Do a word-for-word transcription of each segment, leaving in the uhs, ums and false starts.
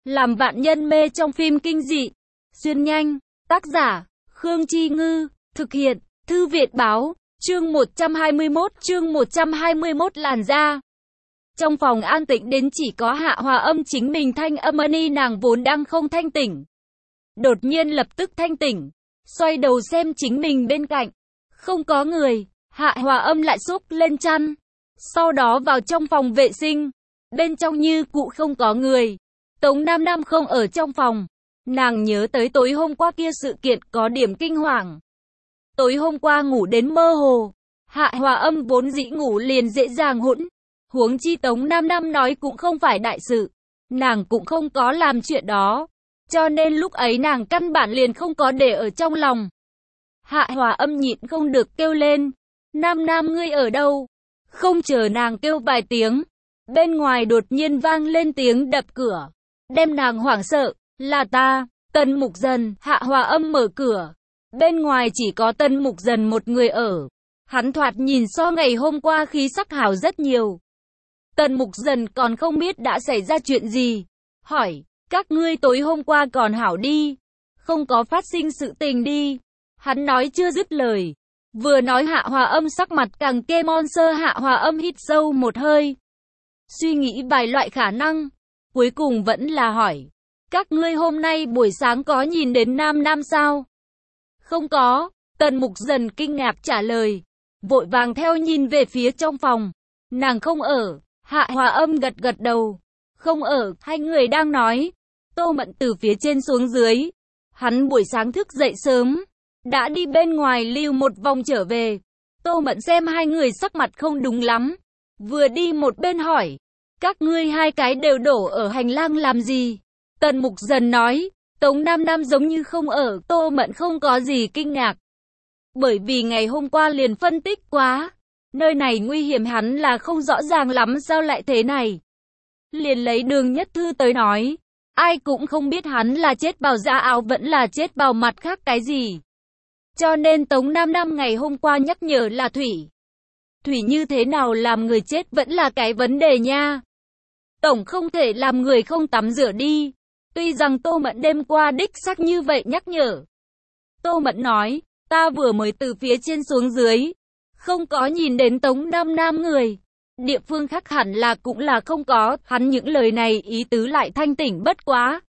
Làm vạn nhân mê trong phim kinh dị. Xuyên nhanh. Tác giả, Khương Chi Ngư. Thực hiện, Thư Viện Báo. Chương một trăm hai mươi mốt, chương một trăm hai mươi mốt làn da. Trong phòng an tĩnh đến chỉ có Hạ Hòa Âm chính mình thanh âm ni nàng vốn đang không thanh tỉnh. Đột nhiên lập tức thanh tỉnh. Xoay đầu xem chính mình bên cạnh. Không có người. Hạ Hòa Âm lại xúc lên chăn. Sau đó vào trong phòng vệ sinh. Bên trong như cũ không có người. Tống Nam Nam không ở trong phòng. Nàng nhớ tới tối hôm qua kia sự kiện có điểm kinh hoàng. Tối hôm qua ngủ đến mơ hồ. Hạ Hòa Âm vốn dĩ ngủ liền dễ dàng hỗn. Huống chi Tống Nam Nam nói cũng không phải đại sự. Nàng cũng không có làm chuyện đó. Cho nên lúc ấy nàng căn bản liền không có để ở trong lòng. Hạ Hòa Âm nhịn không được kêu lên. Nam Nam ngươi ở đâu? Không chờ nàng kêu vài tiếng. Bên ngoài đột nhiên vang lên tiếng đập cửa. Đem nàng hoảng sợ. Là ta, Tần Mục Dần. Hạ Hòa Âm mở cửa. Bên ngoài chỉ có Tần Mục Dần một người ở. Hắn thoạt nhìn so ngày hôm qua khí sắc hảo rất nhiều. Tần Mục Dần còn không biết đã xảy ra chuyện gì. Hỏi, các ngươi tối hôm qua còn hảo đi. Không có phát sinh sự tình đi. Hắn nói chưa dứt lời. Vừa nói Hạ Hòa Âm sắc mặt càng kê mon sơ. Hạ Hòa Âm hít sâu một hơi. Suy nghĩ vài loại khả năng. Cuối cùng vẫn là hỏi. Các ngươi hôm nay buổi sáng có nhìn đến Nam Nam sao? Không có. Tần Mục Dần kinh ngạc trả lời. Vội vàng theo nhìn về phía trong phòng. Nàng không ở. Hạ Hòa Âm gật gật đầu. Không ở. Hai người đang nói. Tô Mẫn từ phía trên xuống dưới. Hắn buổi sáng thức dậy sớm. Đã đi bên ngoài lưu một vòng trở về. Tô Mẫn xem hai người sắc mặt không đúng lắm. Vừa đi một bên hỏi. Các ngươi hai cái đều đổ ở hành lang làm gì? Tần Mục Dần nói. Tống Nam Nam giống như không ở. Tô Mẫn không có gì kinh ngạc. Bởi vì ngày hôm qua liền phân tích quá. Nơi này nguy hiểm hắn là không rõ ràng lắm sao lại thế này. Liền lấy Đường Nhất Thư tới nói. Ai cũng không biết hắn là chết bào da áo vẫn là chết bào mặt khác cái gì. Cho nên Tống Nam Nam ngày hôm qua nhắc nhở là Thủy. Thủy như thế nào làm người chết vẫn là cái vấn đề nha. Tổng không thể làm người không tắm rửa đi. Tuy rằng Tô Mẫn đêm qua đích xác như vậy nhắc nhở. Tô Mẫn nói, ta vừa mới từ phía trên xuống dưới. Không có nhìn đến Tống Nam Nam người. Địa phương khác hẳn là cũng là không có. Hắn những lời này ý tứ lại thanh tỉnh bất quá.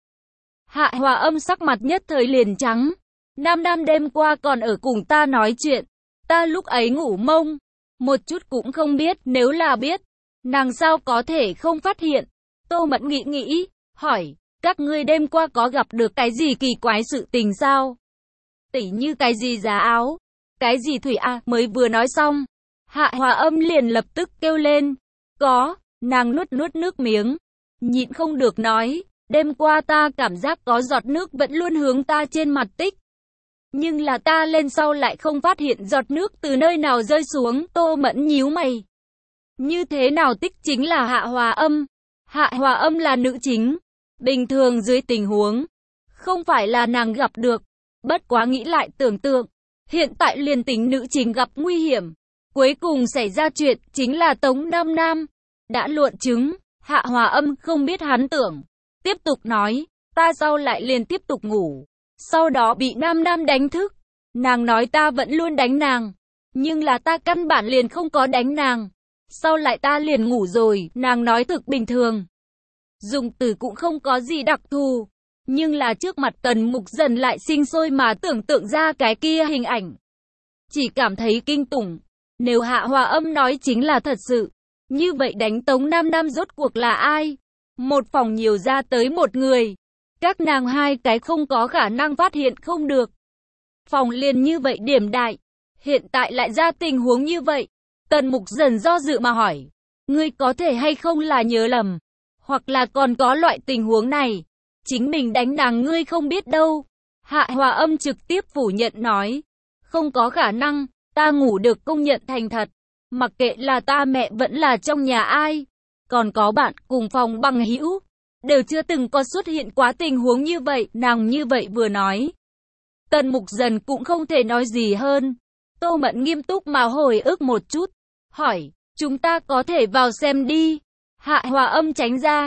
Hạ Hòa Âm sắc mặt nhất thời liền trắng. Nam Nam đêm qua còn ở cùng ta nói chuyện. Ta lúc ấy ngủ mông. Một chút cũng không biết. Nếu là biết, nàng sao có thể không phát hiện. Tô Mẫn nghĩ nghĩ. Hỏi, các ngươi đêm qua có gặp được cái gì kỳ quái sự tình sao? Tỉ như cái gì giá áo? Cái gì Thủy à? Mới vừa nói xong. Hạ Hòa Âm liền lập tức kêu lên. Có. Nàng nuốt nuốt nước miếng. Nhịn không được nói. Đêm qua ta cảm giác có giọt nước vẫn luôn hướng ta trên mặt tích. Nhưng là ta lên sau lại không phát hiện giọt nước từ nơi nào rơi xuống. Tô Mẫn nhíu mày. Như thế nào tích chính là Hạ Hòa Âm. Hạ Hòa Âm là nữ chính. Bình thường dưới tình huống. Không phải là nàng gặp được. Bất quá nghĩ lại tưởng tượng. Hiện tại liền tính nữ chính gặp nguy hiểm. Cuối cùng xảy ra chuyện chính là Tống Nam Nam. Đã luận chứng. Hạ Hòa Âm không biết hắn tưởng. Tiếp tục nói. Ta sau lại liền tiếp tục ngủ. Sau đó bị Nam Nam đánh thức. Nàng nói ta vẫn luôn đánh nàng. Nhưng là ta căn bản liền không có đánh nàng. Sau lại ta liền ngủ rồi. Nàng nói thực bình thường. Dùng từ cũng không có gì đặc thù. Nhưng là trước mặt Tần Mục Dần lại sinh sôi mà tưởng tượng ra cái kia hình ảnh. Chỉ cảm thấy kinh tủng. Nếu Hạ Hòa Âm nói chính là thật sự. Như vậy đánh Tống Nam Nam rốt cuộc là ai? Một phòng nhiều ra tới một người. Các nàng hai cái không có khả năng phát hiện không được. Phòng liền như vậy điểm đại. Hiện tại lại ra tình huống như vậy. Tần Mục Dần do dự mà hỏi. Ngươi có thể hay không là nhớ lầm. Hoặc là còn có loại tình huống này. Chính mình đánh nàng ngươi không biết đâu. Hạ Hòa Âm trực tiếp phủ nhận nói. Không có khả năng. Ta ngủ được công nhận thành thật. Mặc kệ là ta mẹ vẫn là trong nhà ai. Còn có bạn cùng phòng bằng hữu. Đều chưa từng có xuất hiện quá tình huống như vậy. Nàng như vậy vừa nói. Tần Mục Dần cũng không thể nói gì hơn. Tô Mẫn nghiêm túc mà hồi ức một chút. Hỏi, chúng ta có thể vào xem đi. Hạ Hòa Âm tránh ra.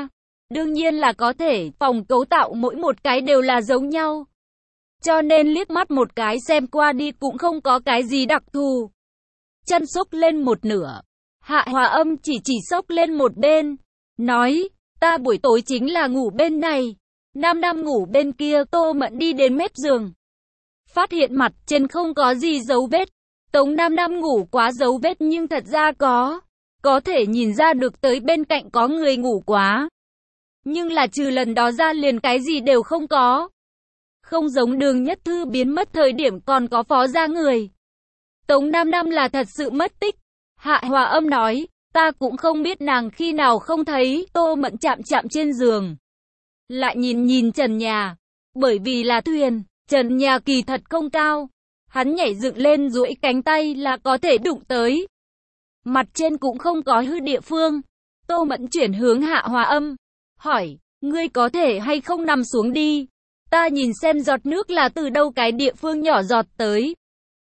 Đương nhiên là có thể, phòng cấu tạo mỗi một cái đều là giống nhau. Cho nên liếc mắt một cái xem qua đi cũng không có cái gì đặc thù. Chân xốc lên một nửa. Hạ Hòa Âm chỉ chỉ xốc lên một bên. Nói, ta buổi tối chính là ngủ bên này. Nam Nam ngủ bên kia. Tô Mẫn đi đến mép giường. Phát hiện mặt trên không có gì dấu vết. Tống Nam Nam ngủ quá dấu vết nhưng thật ra có. Có thể nhìn ra được tới bên cạnh có người ngủ quá. Nhưng là trừ lần đó ra liền cái gì đều không có. Không giống Đường Nhất Thư biến mất thời điểm còn có phó gia người. Tống Nam Nam là thật sự mất tích. Hạ Hòa Âm nói, ta cũng không biết nàng khi nào không thấy. Tô Mẫn chạm chạm trên giường. Lại nhìn nhìn trần nhà. Bởi vì là thuyền, trần nhà kỳ thật không cao. Hắn nhảy dựng lên duỗi cánh tay là có thể đụng tới. Mặt trên cũng không có hư địa phương. Tô Mẫn chuyển hướng Hạ Hòa Âm. Hỏi, ngươi có thể hay không nằm xuống đi. Ta nhìn xem giọt nước là từ đâu cái địa phương nhỏ giọt tới.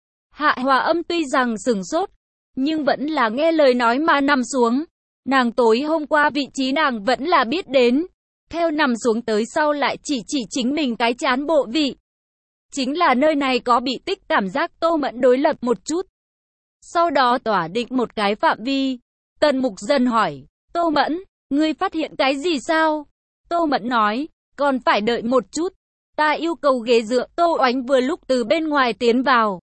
Hạ Hòa Âm tuy rằng sửng sốt, nhưng vẫn là nghe lời nói mà nằm xuống. Nàng tối hôm qua vị trí nàng vẫn là biết đến. Theo nằm xuống tới sau lại chỉ chỉ chính mình cái chán bộ vị. Chính là nơi này có bị tích cảm giác. Tô Mẫn đối lập một chút. Sau đó tỏa định một cái phạm vi. Tần Mục Dần hỏi, Tô Mẫn, ngươi phát hiện cái gì sao? Tô Mẫn nói, còn phải đợi một chút. Ta yêu cầu ghế dựa. Tô Oánh vừa lúc từ bên ngoài tiến vào.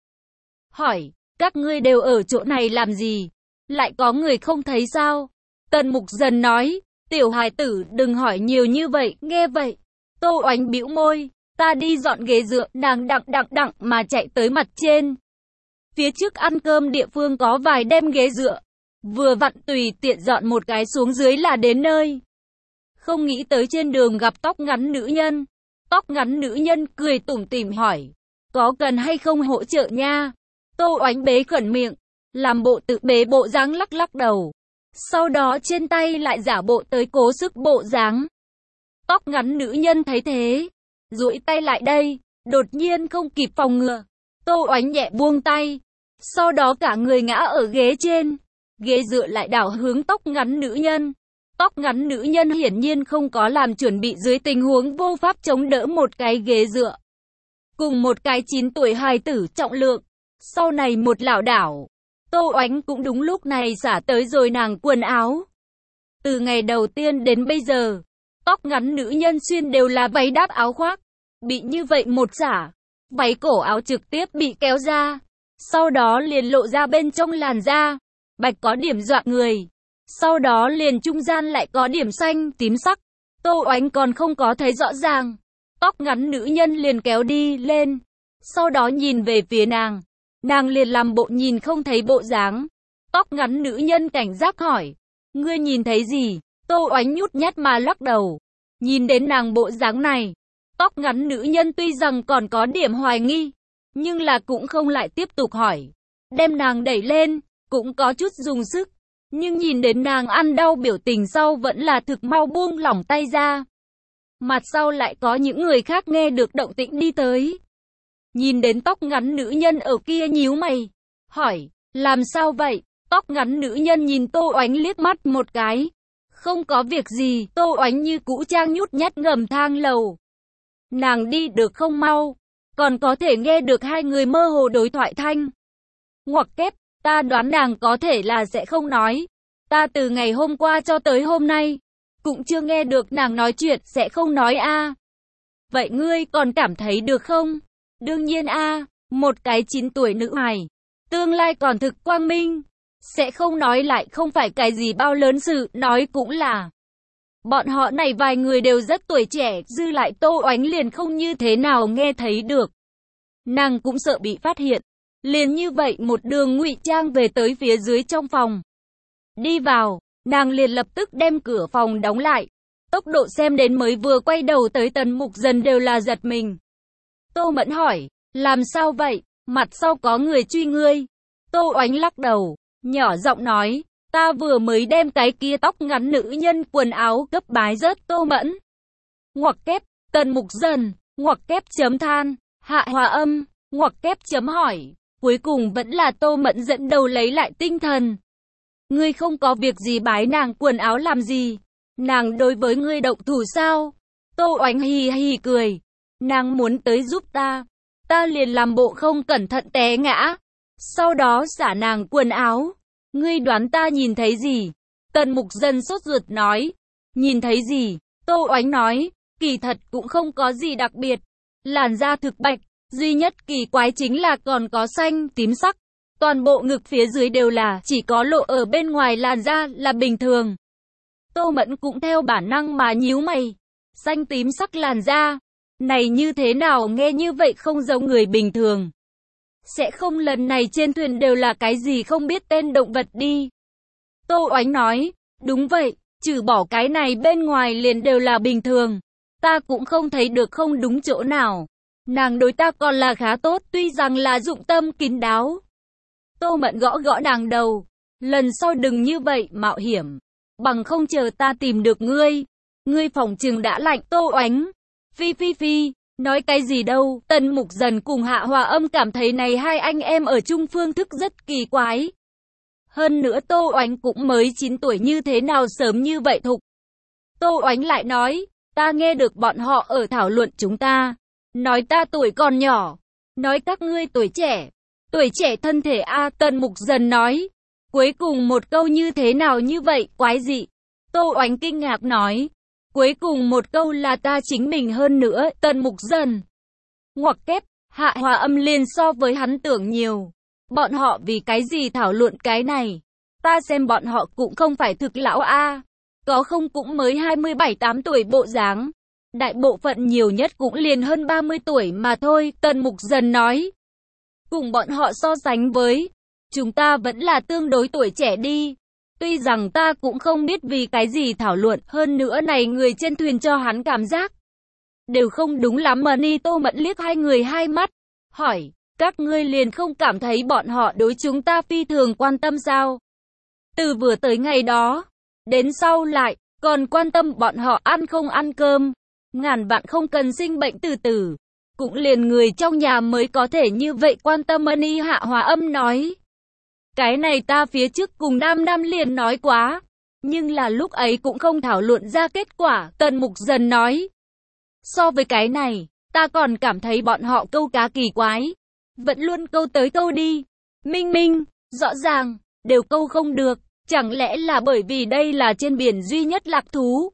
Hỏi, các ngươi đều ở chỗ này làm gì? Lại có người không thấy sao? Tần Mục Dần nói, tiểu hài tử đừng hỏi nhiều như vậy. Nghe vậy, Tô Oánh bĩu môi, ta đi dọn ghế dựa. Nàng đặng đặng đặng mà chạy tới mặt trên. Phía trước ăn cơm địa phương có vài đem ghế dựa. Vừa vặn tùy tiện dọn một cái xuống dưới là đến nơi. Không nghĩ tới trên đường gặp tóc ngắn nữ nhân. Tóc ngắn nữ nhân cười tủm tỉm hỏi, có cần hay không hỗ trợ nha? Tô Oánh bế khẩn miệng, làm bộ tự bế bộ dáng lắc lắc đầu. Sau đó trên tay lại giả bộ tới cố sức bộ dáng. Tóc ngắn nữ nhân thấy thế, duỗi tay lại đây, đột nhiên không kịp phòng ngừa. Tô Oánh nhẹ buông tay, sau đó cả người ngã ở ghế trên. Ghế dựa lại đảo hướng tóc ngắn nữ nhân. Tóc ngắn nữ nhân hiển nhiên không có làm chuẩn bị dưới tình huống vô pháp chống đỡ một cái ghế dựa. Cùng một cái chín tuổi hài tử trọng lượng. Sau này một lảo đảo. Tô Oánh cũng đúng lúc này xả tới rồi nàng quần áo. Từ ngày đầu tiên đến bây giờ, tóc ngắn nữ nhân xuyên đều là váy đáp áo khoác. Bị như vậy một xả, váy cổ áo trực tiếp bị kéo ra. Sau đó liền lộ ra bên trong làn da. Bạch có điểm dọa người. Sau đó liền trung gian lại có điểm xanh, tím sắc. Tô Oánh còn không có thấy rõ ràng. Tóc ngắn nữ nhân liền kéo đi lên. Sau đó nhìn về phía nàng. Nàng liền làm bộ nhìn không thấy bộ dáng. Tóc ngắn nữ nhân cảnh giác hỏi, ngươi nhìn thấy gì? Tô Oánh nhút nhát mà lắc đầu. Nhìn đến nàng bộ dáng này, tóc ngắn nữ nhân tuy rằng còn có điểm hoài nghi, nhưng là cũng không lại tiếp tục hỏi. Đem nàng đẩy lên, cũng có chút dùng sức. Nhưng nhìn đến nàng ăn đau biểu tình sau vẫn là thực mau buông lỏng tay ra. Mặt sau lại có những người khác nghe được động tĩnh đi tới. Nhìn đến tóc ngắn nữ nhân ở kia nhíu mày. Hỏi, làm sao vậy? Tóc ngắn nữ nhân nhìn Tô Oánh liếc mắt một cái. Không có việc gì. Tô Oánh như cũ trang nhút nhát ngầm thang lầu. Nàng đi được không mau. Còn có thể nghe được hai người mơ hồ đối thoại thanh. Ngoặc kép, ta đoán nàng có thể là sẽ không nói. Ta từ ngày hôm qua cho tới hôm nay, cũng chưa nghe được nàng nói chuyện sẽ không nói a. Vậy ngươi còn cảm thấy được không? Đương nhiên a, một cái chín tuổi nữ hài, tương lai còn thực quang minh, sẽ không nói lại không phải cái gì bao lớn sự, nói cũng là. Bọn họ này vài người đều rất tuổi trẻ, dư lại Tô Oánh liền không như thế nào nghe thấy được. Nàng cũng sợ bị phát hiện, liền như vậy một đường ngụy trang về tới phía dưới trong phòng. Đi vào, nàng liền lập tức đem cửa phòng đóng lại. Tốc độ xem đến mới vừa quay đầu tới Tần Mục Dần đều là giật mình. Tô Mẫn hỏi, làm sao vậy? Mặt sau có người truy ngươi. Tô Oánh lắc đầu, nhỏ giọng nói, ta vừa mới đem cái kia tóc ngắn nữ nhân quần áo cấp bái rớt. Tô Mẫn. Ngoặc kép, Tần Mục Dần, ngoặc kép chấm than, Hạ Hòa Âm, ngoặc kép chấm hỏi. Cuối cùng vẫn là Tô Mẫn dẫn đầu lấy lại tinh thần. Ngươi không có việc gì bái nàng quần áo làm gì? Nàng đối với ngươi động thủ sao? Tô Oánh hì hì cười. Nàng muốn tới giúp ta. Ta liền làm bộ không cẩn thận té ngã. Sau đó xả nàng quần áo. Ngươi đoán ta nhìn thấy gì? Tần Mục Dân sốt ruột nói. Nhìn thấy gì? Tô Oánh nói. Kỳ thật cũng không có gì đặc biệt. Làn da thực bạch. Duy nhất kỳ quái chính là còn có xanh, tím sắc. Toàn bộ ngực phía dưới đều là, chỉ có lộ ở bên ngoài làn da là bình thường. Tô Mẫn cũng theo bản năng mà nhíu mày. Xanh tím sắc làn da. Này như thế nào nghe như vậy không giống người bình thường. Sẽ không lần này trên thuyền đều là cái gì không biết tên động vật đi. Tô Oánh nói, đúng vậy, trừ bỏ cái này bên ngoài liền đều là bình thường. Ta cũng không thấy được không đúng chỗ nào. Nàng đối ta còn là khá tốt, tuy rằng là dụng tâm kín đáo. Tô Mẫn gõ gõ nàng đầu. Lần sau đừng như vậy, mạo hiểm. Bằng không chờ ta tìm được ngươi. Ngươi phòng trừng đã lạnh. Tô Oánh. Phi phi phi. Nói cái gì đâu. Tần Mục Dần cùng Hạ Hòa Âm cảm thấy này hai anh em ở chung phương thức rất kỳ quái. Hơn nữa Tô Oánh cũng mới chín tuổi như thế nào sớm như vậy thục. Tô Oánh lại nói. Ta nghe được bọn họ ở thảo luận chúng ta. Nói ta tuổi còn nhỏ. Nói các ngươi tuổi trẻ. Tuổi trẻ thân thể a. Tần Mục Dần nói. Cuối cùng một câu như thế nào như vậy, quái dị. Tô Oánh kinh ngạc nói. Cuối cùng một câu là ta chính mình hơn nữa. Tần Mục Dần. Ngoặc kép, Hạ Hòa Âm liền so với hắn tưởng nhiều. Bọn họ vì cái gì thảo luận cái này. Ta xem bọn họ cũng không phải thực lão a. Có không cũng mới hai mươi bảy tám tuổi bộ dáng. Đại bộ phận nhiều nhất cũng liền hơn ba mươi tuổi mà thôi. Tần Mục Dần nói. Cùng bọn họ so sánh với, chúng ta vẫn là tương đối tuổi trẻ đi. Tuy rằng ta cũng không biết vì cái gì thảo luận, hơn nữa này người trên thuyền cho hắn cảm giác đều không đúng lắm mà. Ni Tô Mẫn liếc hai người hai mắt, hỏi, các ngươi liền không cảm thấy bọn họ đối chúng ta phi thường quan tâm sao? Từ vừa tới ngày đó, đến sau lại, còn quan tâm bọn họ ăn không ăn cơm, ngàn vạn không cần sinh bệnh từ từ. Cũng liền người trong nhà mới có thể như vậy quan tâm. Ni Hạ Hòa Âm nói. Cái này ta phía trước cùng Nam Nam liền nói quá. Nhưng là lúc ấy cũng không thảo luận ra kết quả. Tần Mục Dần nói. So với cái này, ta còn cảm thấy bọn họ câu cá kỳ quái. Vẫn luôn câu tới câu đi. Minh minh, rõ ràng, đều câu không được. Chẳng lẽ là bởi vì đây là trên biển duy nhất lạc thú.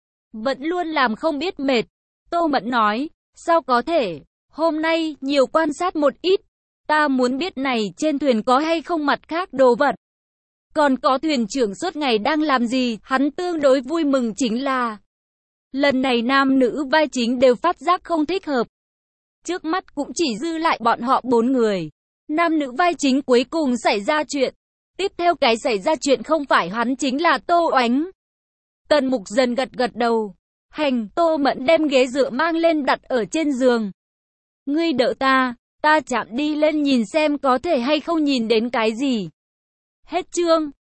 Vẫn luôn làm không biết mệt. Tô Mẫn nói. Sao có thể? Hôm nay, nhiều quan sát một ít. Ta muốn biết này trên thuyền có hay không mặt khác đồ vật. Còn có thuyền trưởng suốt ngày đang làm gì? Hắn tương đối vui mừng chính là lần này nam nữ vai chính đều phát giác không thích hợp. Trước mắt cũng chỉ dư lại bọn họ bốn người. Nam nữ vai chính cuối cùng xảy ra chuyện. Tiếp theo cái xảy ra chuyện không phải hắn chính là Tô Oánh. Tần Mục Dần gật gật đầu. Hành. Tô Mẫn đem ghế dựa mang lên đặt ở trên giường. Ngươi đỡ ta, ta chạm đi lên nhìn xem có thể hay không nhìn đến cái gì. Hết chương.